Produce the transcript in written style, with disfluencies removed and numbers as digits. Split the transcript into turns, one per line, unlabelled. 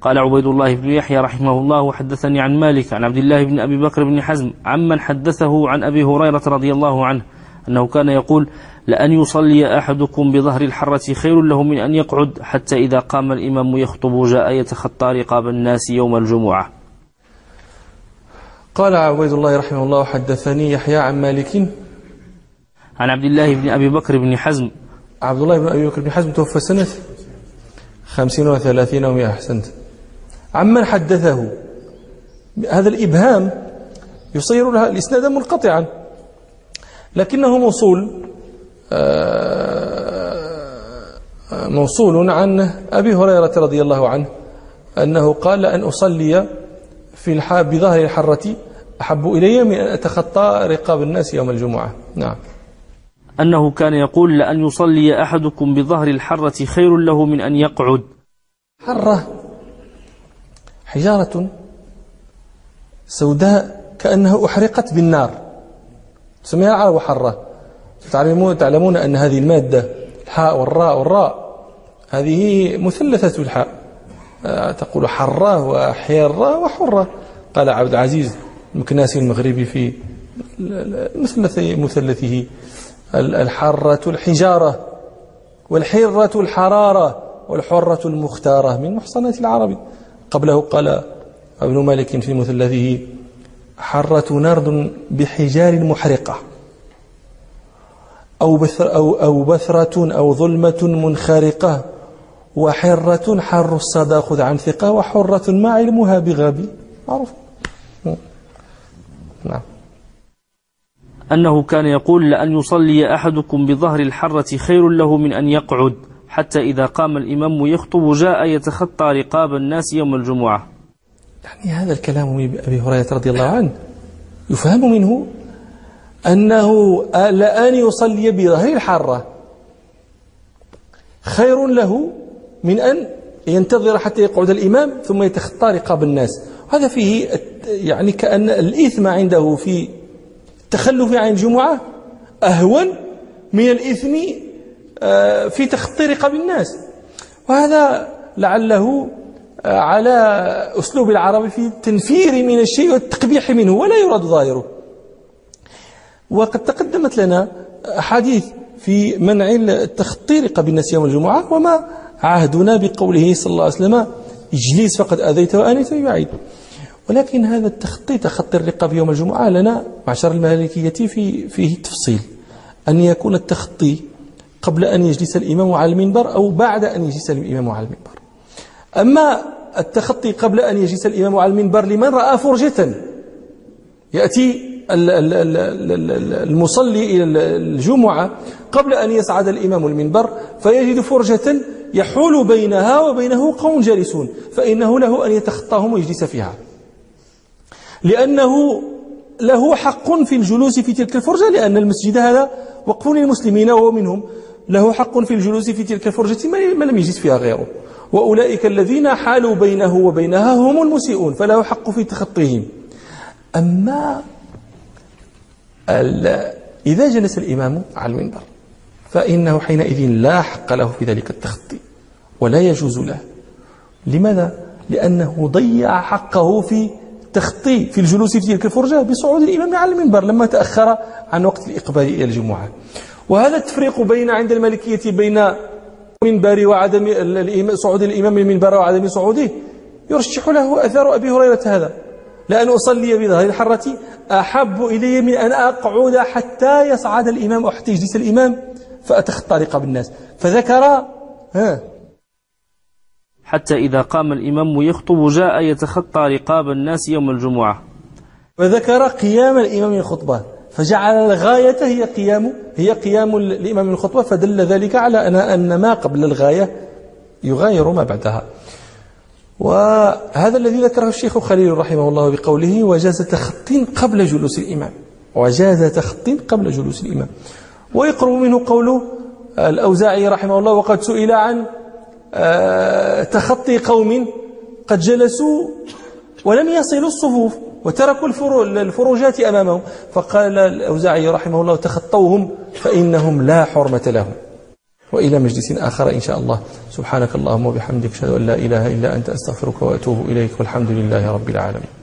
قال عبيد الله بن يحيى رحمه الله وحدثني عن مالك عن عبد الله بن أبي بكر بن حزم عمن حدثه عن أبي هريرة رضي الله عنه أنه كان يقول لأن يصلي أحدكم بظهر الحرة خير له من أن يقعد حتى إذا قام الإمام يخطب جاء يتخطى رقاب الناس يوم الجمعة.
قال عبيد الله رحمه الله حدثني يحيى عن مالك
عن عبد الله بن أبي بكر بن حزم.
عبد الله بن أبي بكر بن حزم توفى سنة 50 و30 و100. أحسنت. عمن حدثه. هذا الإبهام يصير لها الإسناد منقطعا لكنه موصول عن أبي هريرة رضي الله عنه أنه قال أن أصلي بظهر الحرة أحب إلي من أن أتخطى رقاب الناس يوم الجمعة. نعم.
أنه كان يقول لأن يصلي أحدكم بظهر الحرة خير له من أن يقعد.
حرة حجارة سوداء كأنها أحرقت بالنار تسميها العرب حرة. تعلمون أن هذه المادة الحاء والراء هذه مثلثة الحاء تقول حرة وحيرة وحرة. قال عبد العزيز المكناسي المغربي في مثلثه الحرة الحجارة والحرة الحرارة والحرة المختارة من محصنات العرب. قبله قال ابن مالك في مثلثه حرة نار بحجار محرقة أو بثرة أو ظلمة منخرقة وحرة حر الصدى خذ عن ثقة وحرة ما علمها بغبي. معروف. نعم.
أنه كان يقول لأن يصلي أحدكم بظهر الحرة خير له من أن يقعد حتى إذا قام الإمام يخطب جاء يتخطى رقاب الناس يوم الجمعة.
يعني هذا الكلام من أبي هريرة رضي الله عنه يفهم منه أنه لأن يصلي بظهر الحرة خير له من أن ينتظر حتى يقعد الإمام ثم يتخطى رقاب الناس. هذا فيه يعني كأن الإثم عنده في التخلف عن الجمعة أهون من الإثم في تخطي رقاب الناس. وهذا لعله على أسلوب العرب في التنفير من الشيء والتقبيح منه ولا يراد ظاهره. وقد تقدمت لنا أحاديث في منع تخطي رقاب الناس يوم الجمعة وما عهدنا بقوله صلى الله عليه وسلم اجلس فقد أذيت وآنيت يعيد. ولكن هذا تخطي الرقاب يوم الجمعة لنا معشر المالكية فيه تفصيل أن يكون التخطي قبل أن يجلس الإمام على المنبر أو بعد أن يجلس الإمام على المنبر. أما التخطي قبل أن يجلس الإمام على المنبر لمن رأى فرجة يأتي المصلي إلى الجمعة قبل أن يصعد الإمام المنبر فيجد فرجة يحول بينها وبينه قوم جالسون فإنه له أن يتخطاهم ويجلس فيها لأنه له حق في الجلوس في تلك الفرجة لأن المسجد هذا وقف للمسلمين وهو منهم له حق في الجلوس في تلك الفرجة ما لم يجلس فيها غيره. وأولئك الذين حالوا بينه وبينها هم المسيئون فله حق في تخطيهم. أما إذا جلس الإمام على المنبر فإنه حينئذ لا حق له في ذلك التخطي ولا يجوز له. لماذا؟ لأنه ضيع حقه في التخطي في الجلوس في تلك الفرجة بصعود الإمام على المنبر لما تأخر عن وقت الإقبال إلى الجمعة. وهذا التفريق بين عند المالكية بين منبر وعدم صعود الإمام من المنبر وعدم صعوده يرشح له أثر أبي هريرة هذا لأن أصلي بظهر الحرة أحب إلي من أن أقعد حتى يصعد الإمام أو حتى يجلس الإمام فأتخطى رقاب الناس. فذكر
حتى إذا قام الإمام يخطب جاء يتخطى رقاب الناس يوم الجمعة.
وذكر قيام الإمام من الخطبة فجعل الغاية هي قيام الإمام من الخطبة فدل ذلك على أن ما قبل الغاية يغاير ما بعدها. وهذا الذي ذكره الشيخ خليل رحمه الله بقوله وجاز تخطي قبل جلوس الإمام ويقرب منه قوله الأوزاعي رحمه الله وقد سئل عن تخطي قوم قد جلسوا ولم يصلوا الصفوف وتركوا الفروجات أمامهم فقال الأوزاعي رحمه الله تخطوهم فإنهم لا حرمة لهم. وإلى مجلس آخر إن شاء الله. سبحانك اللهم وبحمدك أشهد أن لا إله إلا أنت أستغفرك وأتوب إليك والحمد لله رب العالمين.